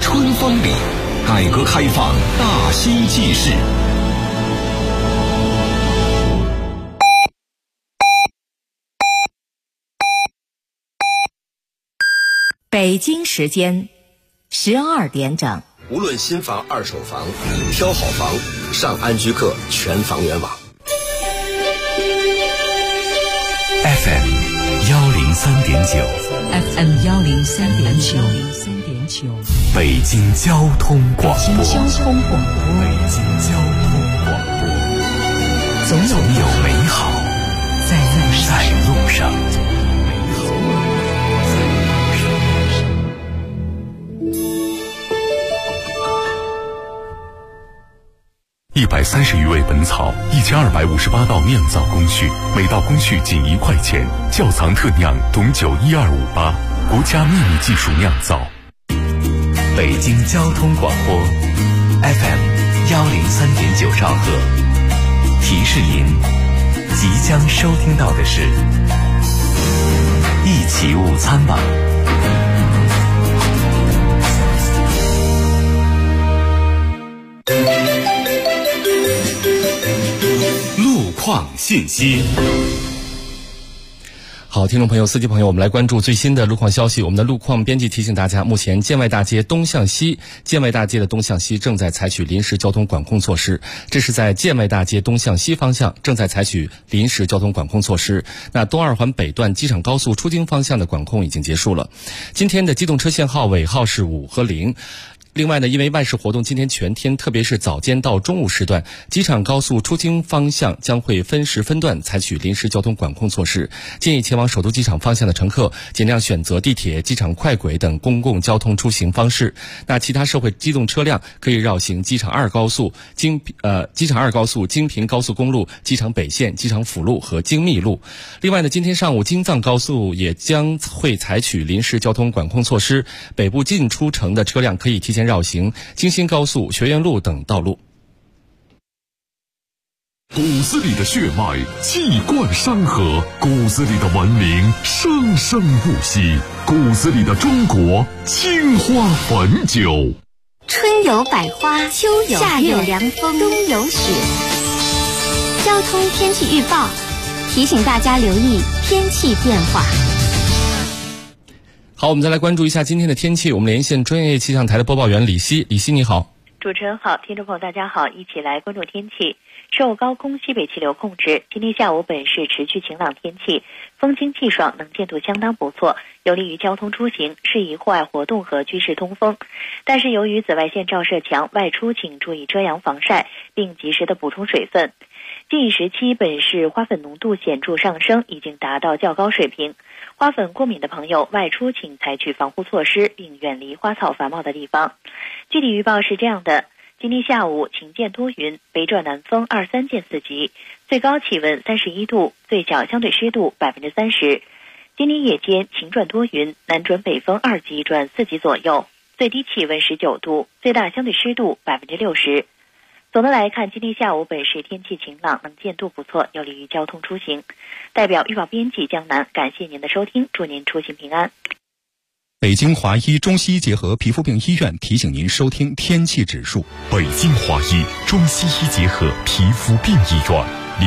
春风里，改革开放大兴纪事。 北京时间12点整。 无论新房、二手房，挑好房，上安居客全房源网。 FM 103.9 FM 103.9 北京交通广播。 北京交通广播。总有美好在路上。 130余味本草，1258道酿造工序，每道工序仅1块钱。窖藏特酿董酒12588，国家秘密技术酿造。 北京交通广播 FM 103.9兆赫，提示您即将收听到的是一起午餐吧。 路况信息。 好，听众朋友、司机朋友，我们来关注最新的路况消息。我们的路况编辑提醒大家，目前建外大街东向西，建外大街的东向西正在采取临时交通管控措施。这是在建外大街东向西方向正在采取临时交通管控措施。那东二环北段机场高速出京方向的管控已经结束了。今天的机动车限号尾号是5和0。另外呢，因为外事活动今天全天，特别是早间到中午时段，机场高速出京方向将会分时分段采取临时交通管控措施。建议前往首都机场方向的乘客尽量选择地铁、机场快轨等公共交通出行方式。那其他社会机动车辆可以绕行机场2高速、京平高速公路、机场北线、机场辅路和京密路。另外呢，今天上午京藏高速也将会采取临时交通管控措施，北部进出城的车辆可以提前绕行京新高速、学院路等道路。 骨子里的血脉气贯山河，骨子里的文明生生不息，骨子里的中国青花汾酒。 春有百花，秋有夏有凉风，冬有雪。交通天气预报提醒大家留意天气变化。 好，我们再来关注一下今天的天气。我们连线专业气象台的播报员李希。李希你好。 主持人好，听众朋友大家好，一起来关注天气。受高空西北气流控制，今天下午本市持续晴朗天气，风清气爽，能见度相当不错，有利于交通出行，适宜户外活动和居室通风。但是由于紫外线照射强，外出请注意遮阳防晒，并及时的补充水分。近一时期，本市花粉浓度显著上升，已经达到较高水平。花粉过敏的朋友外出请采取防护措施，并远离花草繁茂的地方。具体预报是这样的：今天下午晴间多云，北转南风2-3见4级，最高气温31度，最小相对湿度30%。今天夜间晴转多云，南转北风2级转4级左右，最低气温19度，最大相对湿度60%。总的来看，今天下午本市天气晴朗，能见度不错，有利于交通出行。代表预报编辑江南，感谢您的收听，祝您出行平安。 北京华医中西医结合皮肤病医院提醒您收听天气指数。 北京华医中西医结合皮肤病医院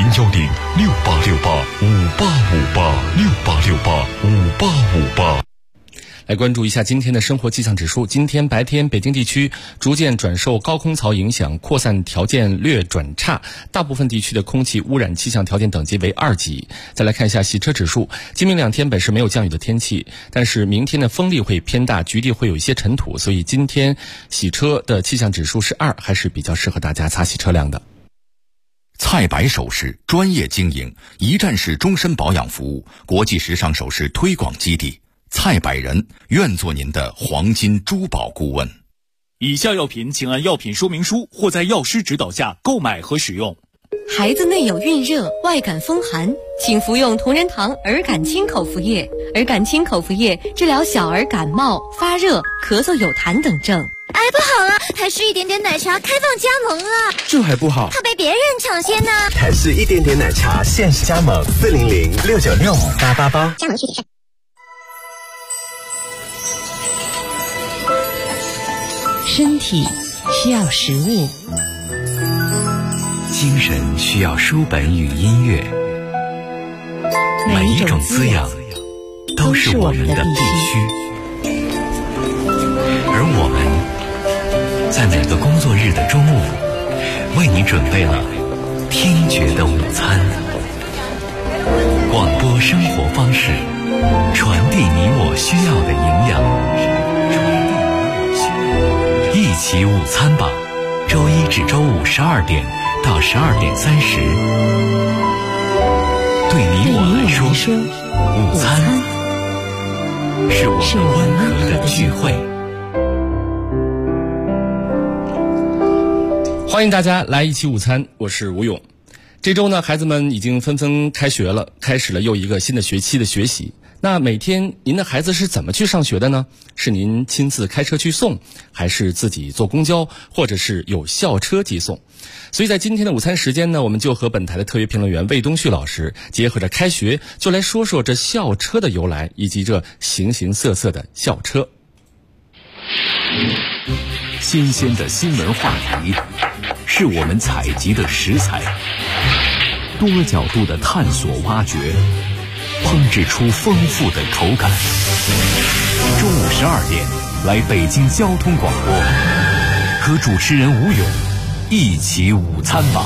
，010-6868-5858，6868-5858。 来关注一下今天的生活气象指数。今天白天，北京地区逐渐转受高空槽影响，扩散条件略转差，大部分地区的空气污染气象条件等级为2级。再来看一下洗车指数，今明2天本市没有降雨的天气，但是明天的风力会偏大，局地会有一些尘土，所以今天洗车的气象指数是2，还是比较适合大家擦洗车辆的。 蔡白首饰专业经营，一站式终身保养服务，国际时尚首饰推广基地。蔡百人愿做您的黄金珠宝顾问。 以下药品请按药品说明书或在药师指导下购买和使用。 孩子内有孕热、外感风寒，请服用同仁堂儿感清口服液。儿感清口服液治疗小儿感冒、发热、咳嗽有痰等症。 哎，不好了，台式一点点奶茶开放加盟了， 这还不好， 怕被别人抢先呢。 台式一点点奶茶限时加盟，400-696-5888， 加盟具体上。 身体需要食物， 精神需要书本与音乐，每一种滋养都是我们的必须。而我们在每个工作日的中午，为你准备了听觉的午餐。广播生活方式，传递你我需要的营养。一起午餐吧，周一至周五12点到12点30。对你我来说，午餐是我们温和的聚会。 欢迎大家来一起午餐，我是吴勇。这周呢，孩子们已经纷纷开学了，开始了又一个新的学期的学习。那每天您的孩子是怎么去上学的呢？是您亲自开车去送，还是自己坐公交，或者是有校车接送？所以在今天的午餐时间呢，我们就和本台的特约评论员魏东旭老师结合着开学，就来说说这校车的由来，以及这形形色色的校车。 新鲜的新闻话题是我们采集的食材，多角度的探索挖掘，烹制出丰富的口感。中午12点，来北京交通广播，和主持人吴勇一起午餐吧。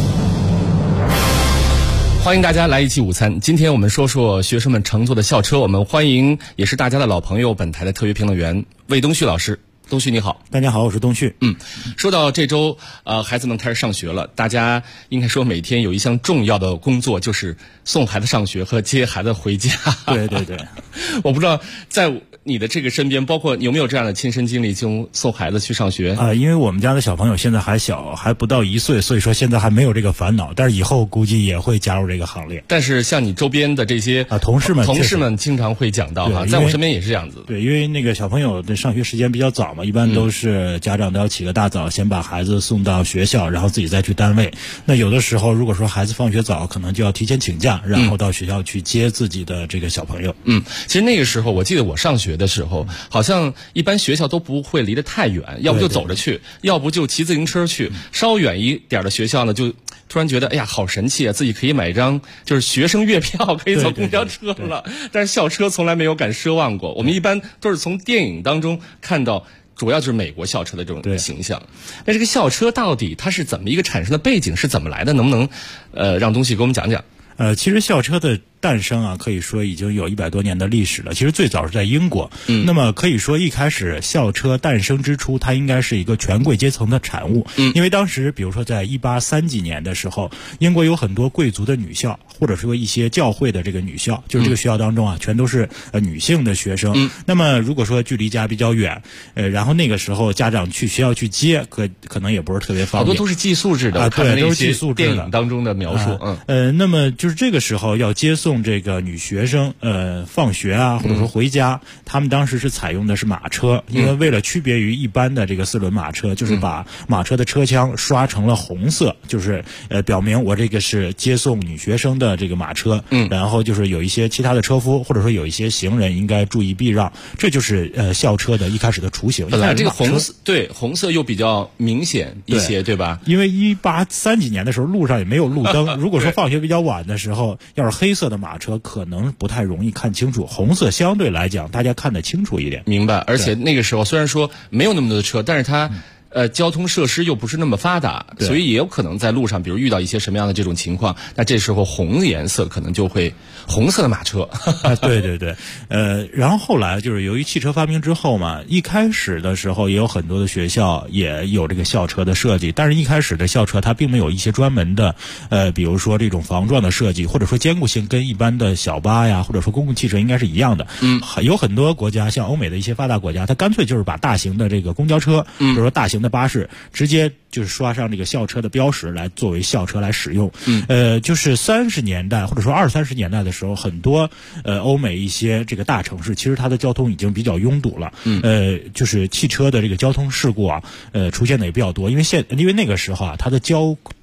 欢迎大家来一起午餐。今天我们说说学生们乘坐的校车，我们欢迎也是大家的老朋友，本台的特约评论员魏东旭老师。东旭你好。 大家好，我是东旭。 说到这周孩子们开始上学了，大家应该说每天有一项重要的工作，就是送孩子上学和接孩子回家。 对对对。 我不知道在你的这个身边，包括有没有这样的亲身经历，就送孩子去上学？ 因为我们家的小朋友现在还小，还不到1岁，所以说现在还没有这个烦恼，但是以后估计也会加入这个行列。 但是像你周边的这些同事们经常会讲到在我身边也是这样子。 对，因为那个小朋友的上学时间比较早嘛，一般都是家长都要起个大早，先把孩子送到学校，然后自己再去单位。那有的时候如果说孩子放学早，可能就要提前请假，然后到学校去接自己的这个小朋友。 其实那个时候我记得我上学的时候，好像一般学校都不会离得太远，要不就走着去，要不就骑自行车去。稍远一点的学校呢，就突然觉得哎呀好神奇啊，自己可以买一张就是学生月票，可以坐公交车了。但是校车从来没有敢奢望过，我们一般都是从电影当中看到，主要就是美国校车的这种形象。那这个校车到底它是怎么一个产生的背景是怎么来的？能不能让东西给我们讲讲？ 其实校车的诞生啊，可以说已经有100多年的历史了。其实最早是在英国，那么可以说一开始校车诞生之初，它应该是一个权贵阶层的产物。因为当时比如说在1830几年的时候，英国有很多贵族的女校，或者说一些教会的这个女校，就是这个学校当中啊，全都是女性的学生。那么如果说距离家比较远，然后那个时候家长去学校去接，可能也不是特别方便。 好多都是寄宿制的， 对，都是寄宿制的。 电影当中的描述， 那么就是这个时候要接送这个女学生放学啊，或者说回家，他们当时是采用的是马车，因为为了区别于一般的这个4轮马车，就是把马车的车腔刷成了红色，就是表明我这个是接送女学生的这个马车。然后就是有一些其他的车夫或者说有一些行人应该注意避让，这就是校车的一开始的雏形。 本来这个红色又比较明显一些，对吧？ 因为1830几年的时候路上也没有路灯，如果说放学比较晚的时候，要是黑色的马车可能不太容易看清楚，红色相对来讲大家看得清楚一点。 明白。而且那个时候虽然说没有那么多的车，但是它交通设施又不是那么发达，所以也有可能在路上比如遇到一些什么样的这种情况，那这时候红的颜色可能就会红色的马车。 对对对。然后后来就是由于汽车发明之后嘛，一开始的时候也有很多的学校也有这个校车的设计，但是一开始的校车它并没有一些专门的比如说这种防撞的设计，或者说坚固性跟一般的小巴呀或者说公共汽车应该是一样的。有很多国家像欧美的一些发达国家，它干脆就是把大型的这个公交车或者说大型的巴士直接就是刷上这个校车的标识来作为校车来使用。就是30年代或者说20-30年代的时候，很多欧美一些这个大城市其实它的交通已经比较拥堵了。就是汽车的这个交通事故啊出现的也比较多，因为那个时候啊它的交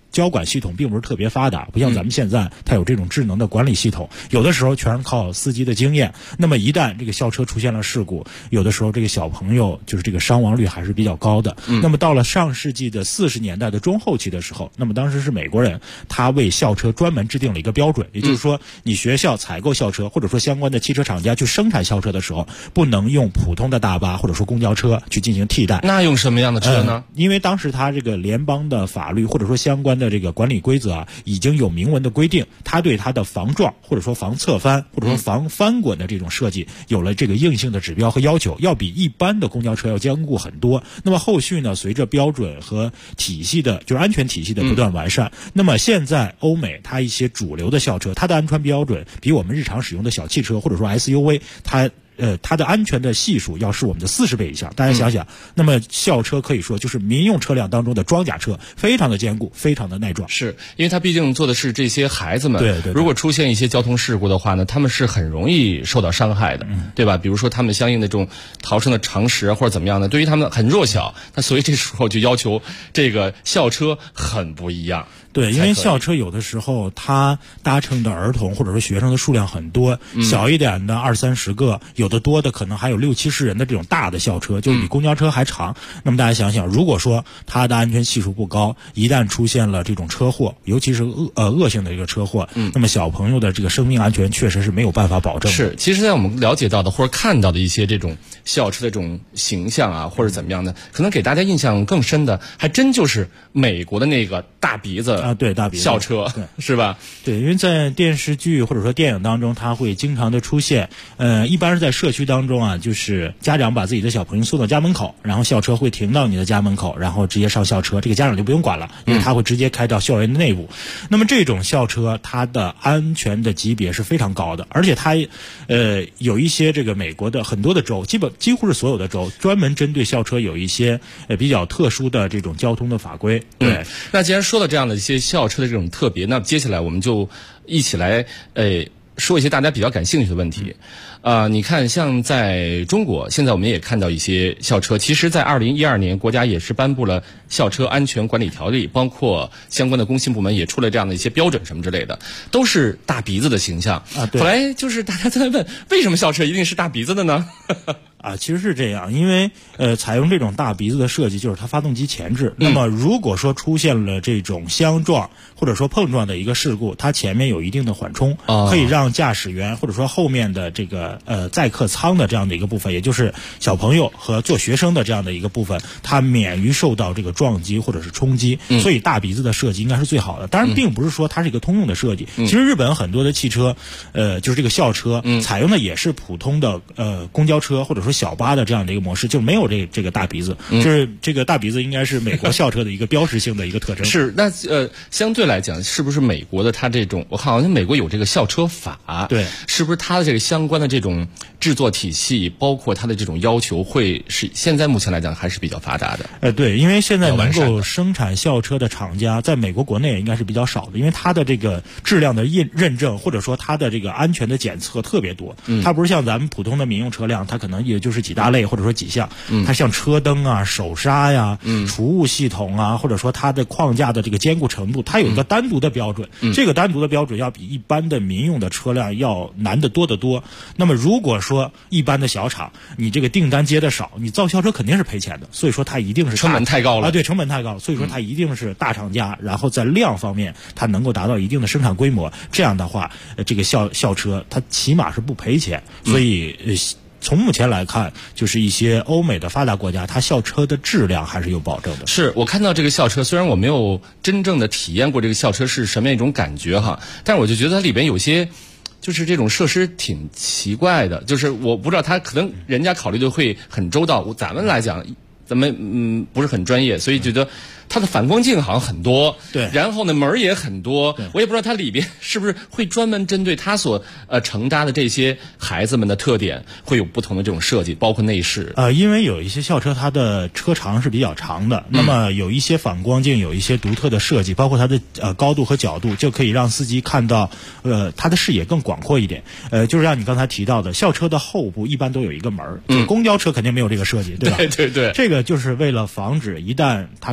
交管系统并不是特别发达，不像咱们现在它有这种智能的管理系统，有的时候全是靠司机的经验。那么一旦这个校车出现了事故，有的时候这个小朋友就是这个伤亡率还是比较高的。那么到了上世纪的40年代的中后期的时候，那么当时是美国人他为校车专门制定了一个标准，也就是说你学校采购校车或者说相关的汽车厂家去生产校车的时候，不能用普通的大巴或者说公交车去进行替代。 那用什么样的车呢？ 因为当时他这个联邦的法律或者说相关的这个管理规则啊，已经有明文的规定，他对它的防撞或者说防侧翻或者说防翻滚的这种设计有了这个硬性的指标和要求，要比一般的公交车要坚固很多。那么后续呢，随着标准和体系的就是安全体系的不断完善，那么现在欧美它一些主流的校车，它的安全标准比我们日常使用的小汽车或者说 SUV 它的安全的系数要是我们的40倍以上。大家想想，那么校车可以说就是民用车辆当中的装甲车，非常的坚固，非常的耐撞。 是因为它毕竟做的是这些孩子们， 对， 如果出现一些交通事故的话呢，他们是很容易受到伤害的，对吧？比如说他们相应的这种逃生的常识或者怎么样的，对于他们很弱小，那所以这时候就要求这个校车很不一样。 对，因为校车有的时候它搭乘的儿童或者说学生的数量很多，小一点的20-30个，有的多的可能还有60-70人的这种大的校车，就比公交车还长。那么大家想想，如果说它的安全系数不高，一旦出现了这种车祸，尤其是恶性的一个车祸，那么小朋友的这个生命安全确实是没有办法保证的。 是，其实在我们了解到的或者看到的一些这种校车的这种形象啊，或者怎么样的，可能给大家印象更深的，还真就是美国的那个大鼻子啊，对，大鼻子校车，是吧？ 对，因为在电视剧或者说电影当中，它会经常的出现。一般是在社区当中啊，就是家长把自己的小朋友送到家门口，然后校车会停到你的家门口，然后直接上校车，这个家长就不用管了，因为他会直接开到校园的内部。那么这种校车，它的安全的级别是非常高的，而且它有一些这个美国的很多的州，几乎是所有的州，专门针对校车有一些比较特殊的这种交通的法规。对， 那既然说到这样的一些校车的这种特别，那接下来我们就一起来说一些大家比较感兴趣的问题。你看，像在中国，现在我们也看到一些校车，其实在2012年，国家也是颁布了校车安全管理条例，包括相关的工信部门也出了这样的一些标准什么之类的，都是大鼻子的形象啊。对。 后来就是大家在问，为什么校车一定是大鼻子的呢？ 其实是这样，因为采用这种大鼻子的设计，就是它发动机前置。那么如果说出现了这种相撞或者说碰撞的一个事故，它前面有一定的缓冲，可以让驾驶员或者说后面的这个载客舱的这样的一个部分，也就是小朋友和做学生的这样的一个部分，它免于受到这个撞击或者是冲击。所以大鼻子的设计应该是最好的。当然，并不是说它是一个通用的设计。其实日本很多的汽车，就是这个校车，采用的也是普通的公交车或者说小巴的这样的一个模式，就没有这个大鼻子。就是这个大鼻子应该是美国校车的一个标识性的一个特征。 是，那相对来讲，是不是美国的它这种，我好像美国有这个校车法， 对， 是不是它的这个相关的这种制作体系，包括它的这种要求，会是现在目前来讲还是比较发达的？ 对，因为现在能够生产校车的厂家，在美国国内应该是比较少的，因为它的这个质量的认证或者说它的这个安全的检测特别多。它不是像咱们普通的民用车辆，它可能也就是几大类或者说几项。它像车灯啊、手刹呀、储物系统啊，或者说它的框架的这个坚固程度，它有一个单独的标准。这个单独的标准要比一般的民用的车辆要难得多得多。那么如果说一般的小厂，你这个订单接的少，你造校车肯定是赔钱的。所以说它一定是成本太高了对，成本太高，所以说它一定是大厂家，然后在量方面它能够达到一定的生产规模。这样的话，这个校车它起码是不赔钱。所以从目前来看，就是一些欧美的发达国家，它校车的质量还是有保证的。 是，我看到这个校车，虽然我没有真正的体验过这个校车是什么样一种感觉哈，但是我就觉得它里边有些就是这种设施挺奇怪的，就是我不知道它可能人家考虑的会很周到，咱们来讲咱们不是很专业，所以觉得它的反光镜好像很多， 对， 然后呢门也很多，我也不知道它里边是不是会专门针对它所承搭的这些孩子们的特点，会有不同的这种设计，包括内饰。 因为有一些校车它的车长是比较长的，那么有一些反光镜有一些独特的设计，包括它的高度和角度，就可以让司机看到它的视野更广阔一点。就是让你刚才提到的，校车的后部一般都有一个门，公交车肯定没有这个设计，对吧？ 对， 这个就是为了防止一旦它出现了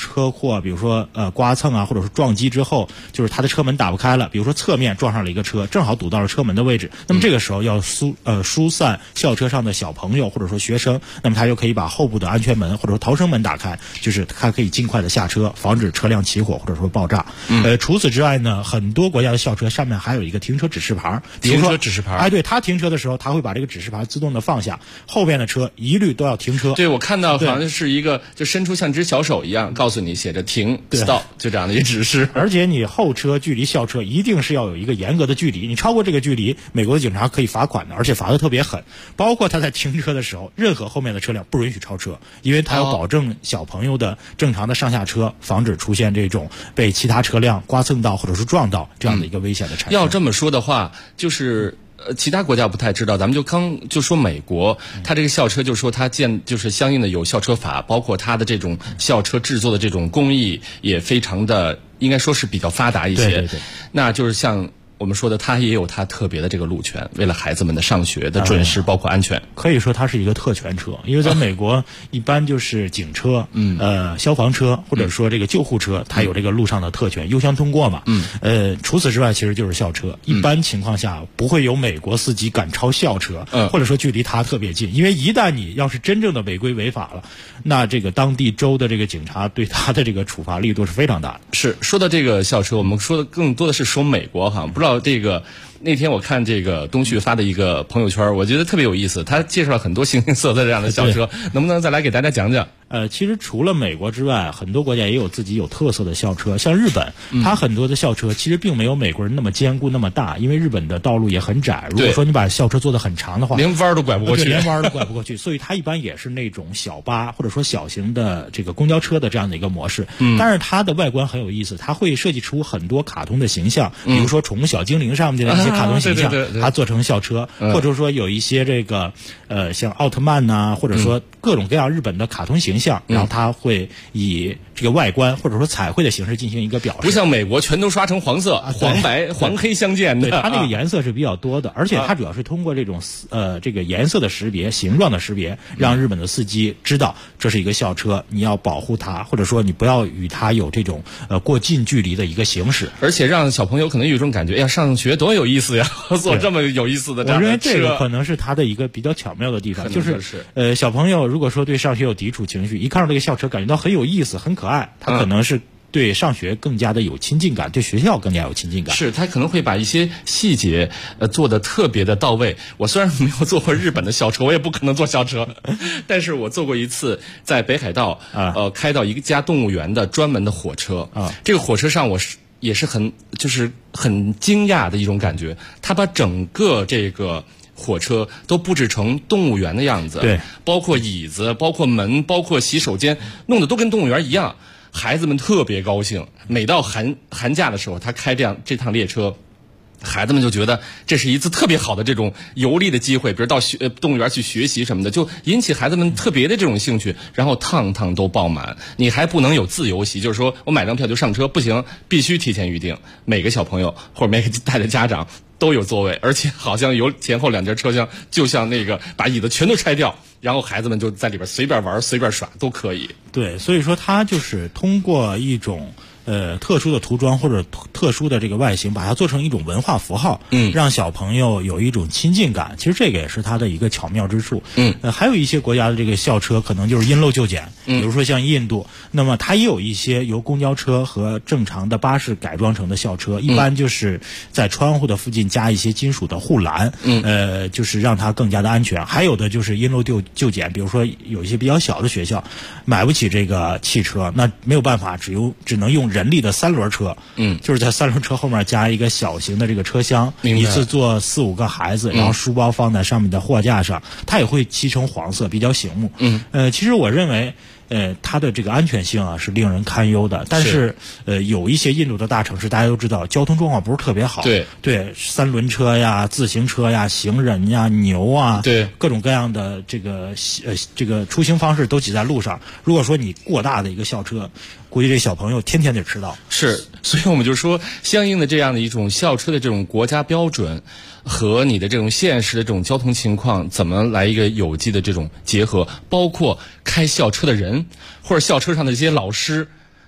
车祸，比如说刮蹭啊，或者说撞击之后，就是他的车门打不开了，比如说侧面撞上了一个车，正好堵到了车门的位置，那么这个时候要疏散校车上的小朋友或者说学生，那么他就可以把后部的安全门或者说逃生门打开，就是他可以尽快的下车，防止车辆起火或者说爆炸。除此之外呢，很多国家的校车上面还有一个停车指示牌，比如说停车指示牌， 哎，对，他停车的时候，他会把这个指示牌自动的放下，后边的车一律都要停车。 对，我看到好像是一个就伸出像只小手一样，告诉你写着停 stop 就这样的一个指示。 而且你后车距离校车一定是要有一个严格的距离，你超过这个距离，美国的警察可以罚款的，而且罚得特别狠。包括他在停车的时候，任何后面的车辆不允许超车，因为他要保证小朋友的正常的上下车，防止出现这种被其他车辆刮蹭到或者是撞到这样的一个危险的产生。 要这么说的话，就是其他国家不太知道，咱们就说美国，它这个校车就说它就是相应的有校车法，包括它的这种校车制作的这种工艺也非常的应该说是比较发达一些。 对对对， 那就是像我们说的，它也有它特别的这个路权，为了孩子们的上学的准时，包括安全， 可以说它是一个特权车。因为在美国，一般就是警车、消防车或者说这个救护车，它有这个路上的特权，优先通过嘛。除此之外，其实就是校车。一般情况下，不会有美国司机敢超校车，或者说距离它特别近，因为一旦你要是真正的违规违法了，那这个当地州的这个警察对他的这个处罚力度是非常大的。 是说到这个校车，我们说的更多的是说美国哈，不知道这个那天我看这个东旭发的一个朋友圈，我觉得特别有意思，他介绍了很多形形色色这样的校车，能不能再来给大家讲讲？ 其实除了美国之外，很多国家也有自己有特色的校车，像日本，它很多的校车其实并没有美国人那么坚固那么大，因为日本的道路也很窄，如果说你把校车做得很长的话， 连弯都拐不过去， 连弯都拐不过去，所以它一般也是那种小巴或者说小型的这个公交车的这样的一个模式。但是它的外观很有意思，它会设计出很多卡通的形象，比如说宠物小精灵上面的一些卡通形象，它做成校车，或者说有一些这个像奥特曼呐，或者说各种各样日本的卡通形象，然后它会以这个外观或者说彩绘的形式进行一个表示， 不像美国全都刷成黄色、黄白、黄黑相间的。 对，它那个颜色是比较多的，而且它主要是通过这种这个颜色的识别、形状的识别，让日本的司机知道这是一个校车，你要保护它，或者说你不要与它有这种过近距离的一个行驶， 而且让小朋友可能有一种感觉，哎呀，上学多有意思呀，做这么有意思的这样的车。 我认为这个可能是它的一个比较巧妙的地方，就是小朋友如果说对上学有抵触情绪，一看到这个校车感觉到很有意思、很可爱，他可能是对上学更加的有亲近感，对学校更加有亲近感。 是，他可能会把一些细节做得特别的到位。我虽然没有坐过日本的校车，我也不可能坐校车，但是我坐过一次在北海道开到一家动物园的专门的火车这个火车上也是很惊讶的一种感觉，他把整个这个火车都布置成动物园的样子， 对， 包括椅子，包括门，包括洗手间，弄得都跟动物园一样。孩子们特别高兴，每到寒假的时候，他开这趟列车，孩子们就觉得这是一次特别好的这种游历的机会，比如到动物园去学习什么的，就引起孩子们特别的这种兴趣，然后趟趟都爆满。你还不能有自由席，就是说我买张票就上车，不行，必须提前预定。每个小朋友或者每个带着家长都有座位，而且好像有前后两节车厢，就像那个把椅子全都拆掉，然后孩子们就在里边随便玩随便耍都可以。 对，所以说它就是通过一种特殊的涂装或者特殊的这个外形，把它做成一种文化符号，让小朋友有一种亲近感。其实这个也是它的一个巧妙之处。还有一些国家的这个校车可能就是因陋就简，比如说像印度，那么它也有一些由公交车和正常的巴士改装成的校车，一般就是在窗户的附近加一些金属的护栏，就是让它更加的安全。还有的就是因陋就简，比如说有一些比较小的学校买不起这个汽车，那没有办法，只能用人力的3轮车，就是在3轮车后面加一个小型的这个车厢，一次坐4-5个孩子，然后书包放在上面的货架上，它也会漆成黄色，比较醒目。其实我认为它的这个安全性是令人堪忧的，但是有一些印度的大城市大家都知道交通状况不是特别好，对，3轮车呀、自行车呀、行人呀、牛啊，对，各种各样的这个出行方式都挤在路上。如果说你过大的一个校车，估计这小朋友天天得迟到。 是，所以我们就说相应的这样的一种校车的这种国家标准和你的这种现实的这种交通情况怎么来一个有机的这种结合，包括开校车的人或者校车上的这些老师，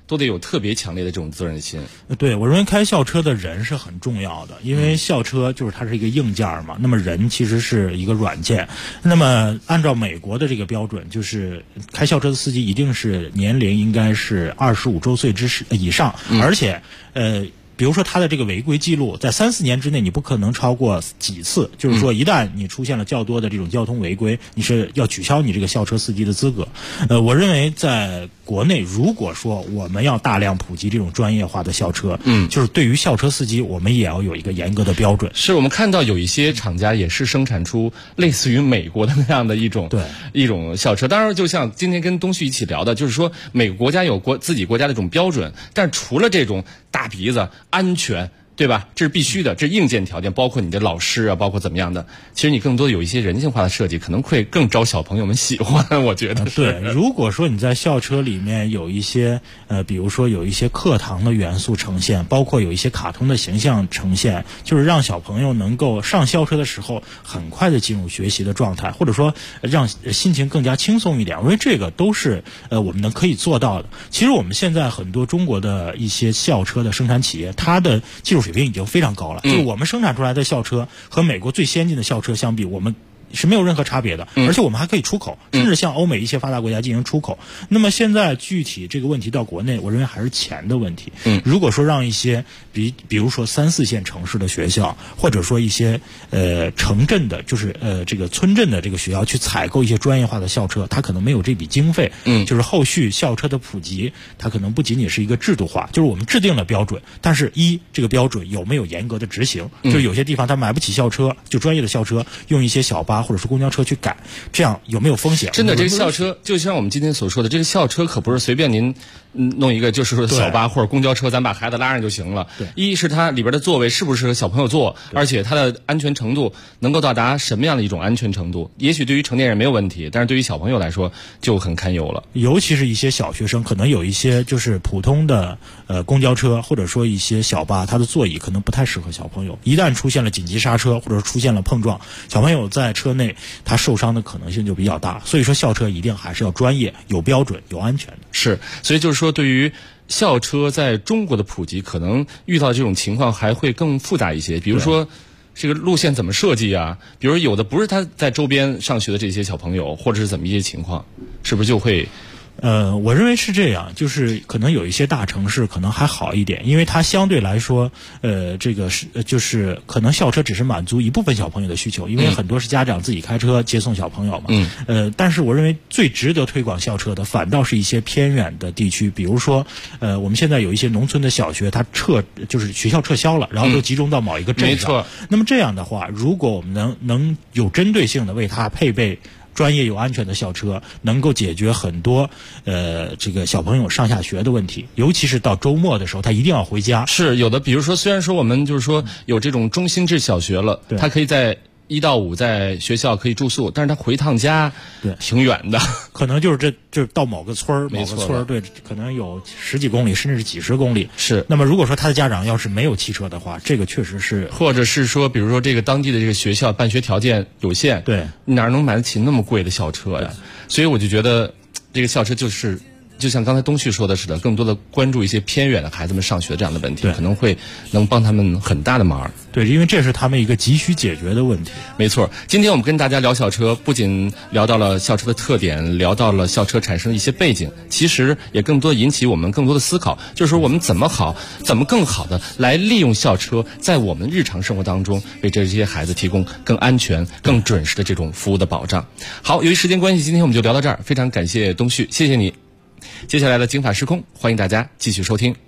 都得有特别强烈的这种责任心。 对，我认为开校车的人是很重要的，因为校车就是它是一个硬件嘛，那么人其实是一个软件。那么按照美国的这个标准，就是开校车的司机一定是年龄应该是25周岁以上，而且比如说他的这个违规记录在3-4年之内你不可能超过几次，就是说一旦你出现了较多的这种交通违规，你是要取消你这个校车司机的资格。我认为在国内如果说我们要大量普及这种专业化的校车，就是对于校车司机我们也要有一个严格的标准。 是我们看到有一些厂家也是生产出类似于美国的那样的一种校车。当然就像今天跟东旭一起聊的，就是说每个国家有自己国家的这种标准，但除了这种大鼻子安全，对吧？这是必须的，这是硬件条件，包括你的老师啊，包括怎么样的。其实你更多有一些人性化的设计，可能会更招小朋友们喜欢。我觉得是。 对，如果说你在校车里面有一些比如说有一些课堂的元素呈现，包括有一些卡通的形象呈现，就是让小朋友能够上校车的时候很快的进入学习的状态，或者说让心情更加轻松一点。我认为这个都是我们可以做到的。其实我们现在很多中国的一些校车的生产企业，它的技术水平已经非常高了，就是我们生产出来的校车和美国最先进的校车相比，我们是没有任何差别的，而且我们还可以出口，甚至向欧美一些发达国家进行出口。那么现在具体这个问题到国内，我认为还是钱的问题。如果说让一些比如说3-4线城市的学校，或者说一些城镇的，就是这个村镇的这个学校去采购一些专业化的校车，它可能没有这笔经费。就是后续校车的普及，它可能不仅仅是一个制度化，就是我们制定了标准，但是这个标准有没有严格的执行？就是有些地方他买不起校车，就专业的校车，用一些小巴或者是公交车去改，这样有没有风险？ 真的，这个校车就像我们今天所说的，这个校车可不是随便您弄一个就是说小巴或者公交车，咱把孩子拉上就行了。一是它里边的座位适不适合小朋友坐，而且它的安全程度能够到达什么样的一种安全程度？也许对于成年人没有问题，但是对于小朋友来说就很堪忧了。 尤其是一些小学生，可能有一些就是普通的公交车或者说一些小巴，它的座椅可能不太适合小朋友。一旦出现了紧急刹车或者出现了碰撞，小朋友在车内他受伤的可能性就比较大。所以说校车一定还是要专业、有标准、有安全的。 是，所以就是说对于校车在中国的普及，可能遇到这种情况还会更复杂一些。比如说这个路线怎么设计啊？比如有的不是他在周边上学的这些小朋友，或者是怎么一些情况，是不是就会？ 我认为是这样，就是可能有一些大城市可能还好一点，因为它相对来说，这个是就是可能校车只是满足一部分小朋友的需求，因为很多是家长自己开车接送小朋友嘛。但是我认为最值得推广校车的，反倒是一些偏远的地区，比如说，我们现在有一些农村的小学，它就是学校撤销了，然后都集中到某一个镇上。 没错。 那么这样的话，如果我们能有针对性的为它配备专业又安全的校车，能够解决很多这个小朋友上下学的问题，尤其是到周末的时候，他一定要回家。 是有的，比如说虽然说我们就是说有这种中心制小学了，他可以在1到5在学校可以住宿，但是他回趟家挺远的， 可能就是到某个村儿，对，可能有10几公里，甚至是几十公里。 是。 那么如果说他的家长要是没有汽车的话，这个确实是， 或者是说，比如说这个当地的这个学校办学条件有限， 对， 哪能买得起那么贵的校车呀？所以我就觉得这个校车就像刚才东旭说的似的，更多的关注一些偏远的孩子们上学这样的问题，可能会能帮他们很大的忙。 对，因为这是他们一个急需解决的问题。 没错，今天我们跟大家聊校车，不仅聊到了校车的特点，聊到了校车产生的一些背景，其实也更多引起我们更多的思考，就是说我们怎么更好的来利用校车，在我们日常生活当中为这些孩子提供更安全、更准时的这种服务的保障。好，由于时间关系，今天我们就聊到这儿，非常感谢东旭，谢谢你。接下来的警法时空，欢迎大家继续收听。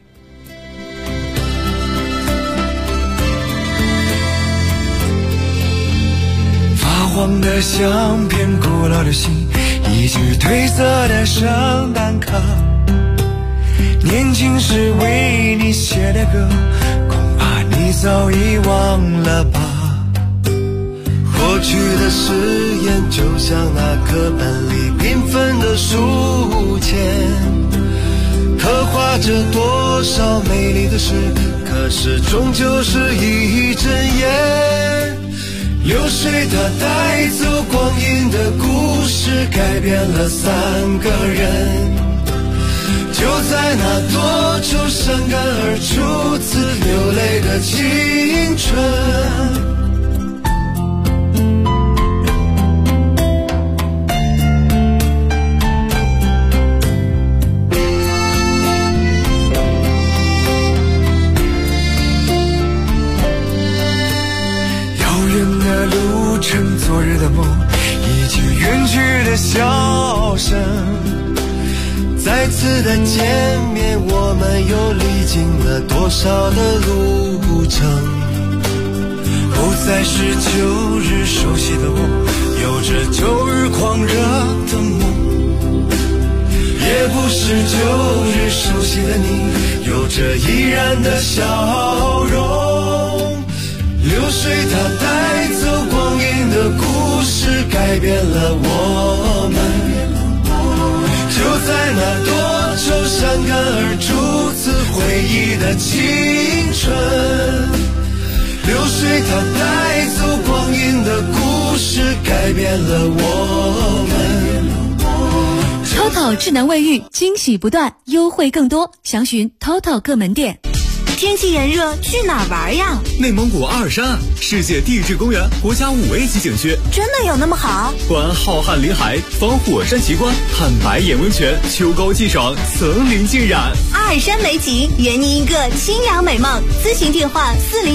发黄的相片，古老的信，一支褪色的圣诞卡，年轻时为你写的歌，恐怕你早已忘了吧。过去的誓言就像那课本里缤纷的书签，刻画着多少美丽的事，可是终究是一阵烟。流水它带走光阴的故事，改变了3个人，就在那多愁善感而初次流泪的青春。路程，昨日的梦，一句远去的笑声。再次的见面，我们又历经了多少的路程？不再是旧日熟悉的我，有着旧日狂热的梦，也不是旧日熟悉的你，有着依然的笑容。流水它带走光阴的故事，改变了我们。就在那多愁善感而初次回忆的青春，流水它带走光阴的故事，改变了我们。 TOTO 智能卫浴惊喜不断，优惠更多，详询 TOTO 各门店。 天气炎热，去哪儿玩呀？ 内蒙古阿尔山世界地质公园国家5A级景区， 真的有那么好？ 观浩瀚林海，访火山奇观，看白眼温泉，秋高气爽，层林尽染。 阿尔山美景，圆你一个清凉美梦。咨询电话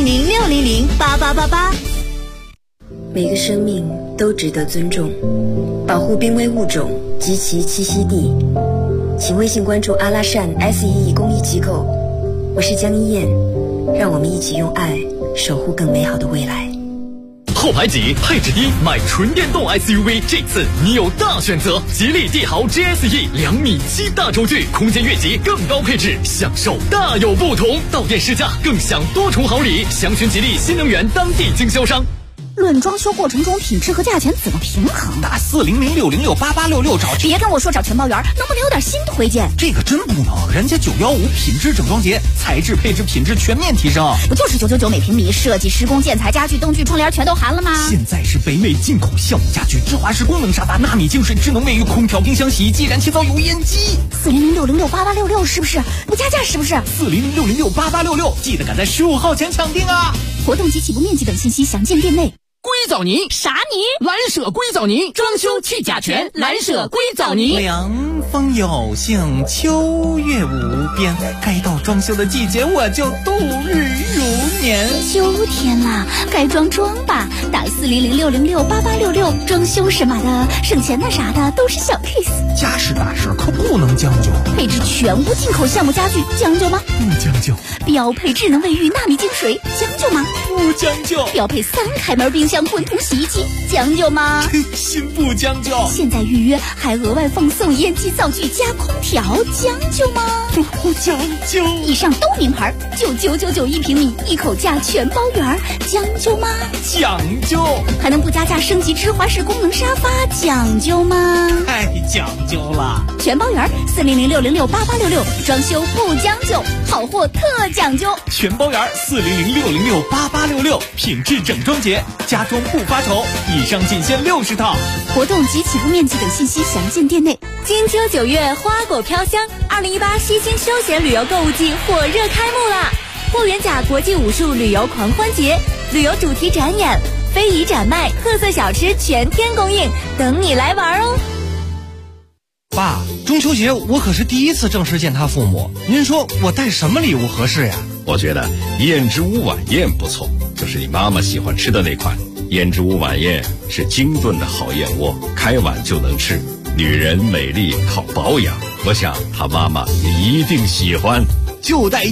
400-600-8888。 每个生命都值得尊重，保护濒危物种及其栖息地。请微信关注阿拉善 SEE 公益机构。我是江一燕，让我们一起用爱守护更美好的未来。 后排挤，配置低，买纯电动 SUV， 这次你有大选择。吉利帝豪 GSE 2.7米大轴距，空间越级，更高配置，享受大有不同。到店试驾，更享多重好礼。详询吉利新能源当地经销商。 论装修过程中品质和价钱怎么平衡？ 打400-606-8866找。 别跟我说找全包圆，能不能有点新推荐？ 这个真不能，人家915品质整装节，材质配置品质全面提升。 不就是999每平米，设计施工建材家具灯具窗帘全都含了吗？ 现在是北美进口橡木家具，芝华士功能沙发，纳米净水智能卫浴，空调冰箱洗衣机，燃气灶油烟机。 400-606-8866是不是？不加价是不是 ？400-606-8866，记得赶在15号前抢定啊！ 活动及起步面积等信息详见店内。 硅藻泥啥泥？ 蓝舍硅藻泥，装修去甲醛，蓝舍硅藻泥。 凉风有幸，秋月无边，该到装修的季节，我就度日如年。 秋天啦，该装吧，打400-606-8866，装修什么的，省钱的啥的都是小 case。 家事大事可不能将就， 配置全屋进口橡木家具，将就吗？ 不将就。 标配智能卫浴，纳米净水，将就吗？ 不将就。 标配3开门冰箱，混同洗衣机，将就吗？ 心不将就。 现在预约还额外奉送烟机灶具加空调，将就吗？ 不将就。 以上都名牌，9999一平米，一口价全包圆，将就吗？ 讲究。 还能不加价升级芝华士功能沙发，讲究吗？ 太讲究了。 全包圆400-606-8866，装修不将就，好货特讲究。 全包圆400-606-8866，品质整装节，家装不发愁。以上仅限60套。 活动及起步面积等信息详见店内。 金秋9月，花果飘香，2018西青休闲旅游购物季火热开幕啦！霍元甲国际武术旅游狂欢节，旅游主题展演、非遗展卖、特色小吃全天供应，等你来玩哦！ 爸，中秋节我可是第一次正式见他父母，您说我带什么礼物合适呀？ 我觉得燕之屋晚宴不错，就是你妈妈喜欢吃的那款。燕之屋晚宴是精炖的好燕窝，开碗就能吃。女人美丽靠保养，我想她妈妈也一定喜欢。 就带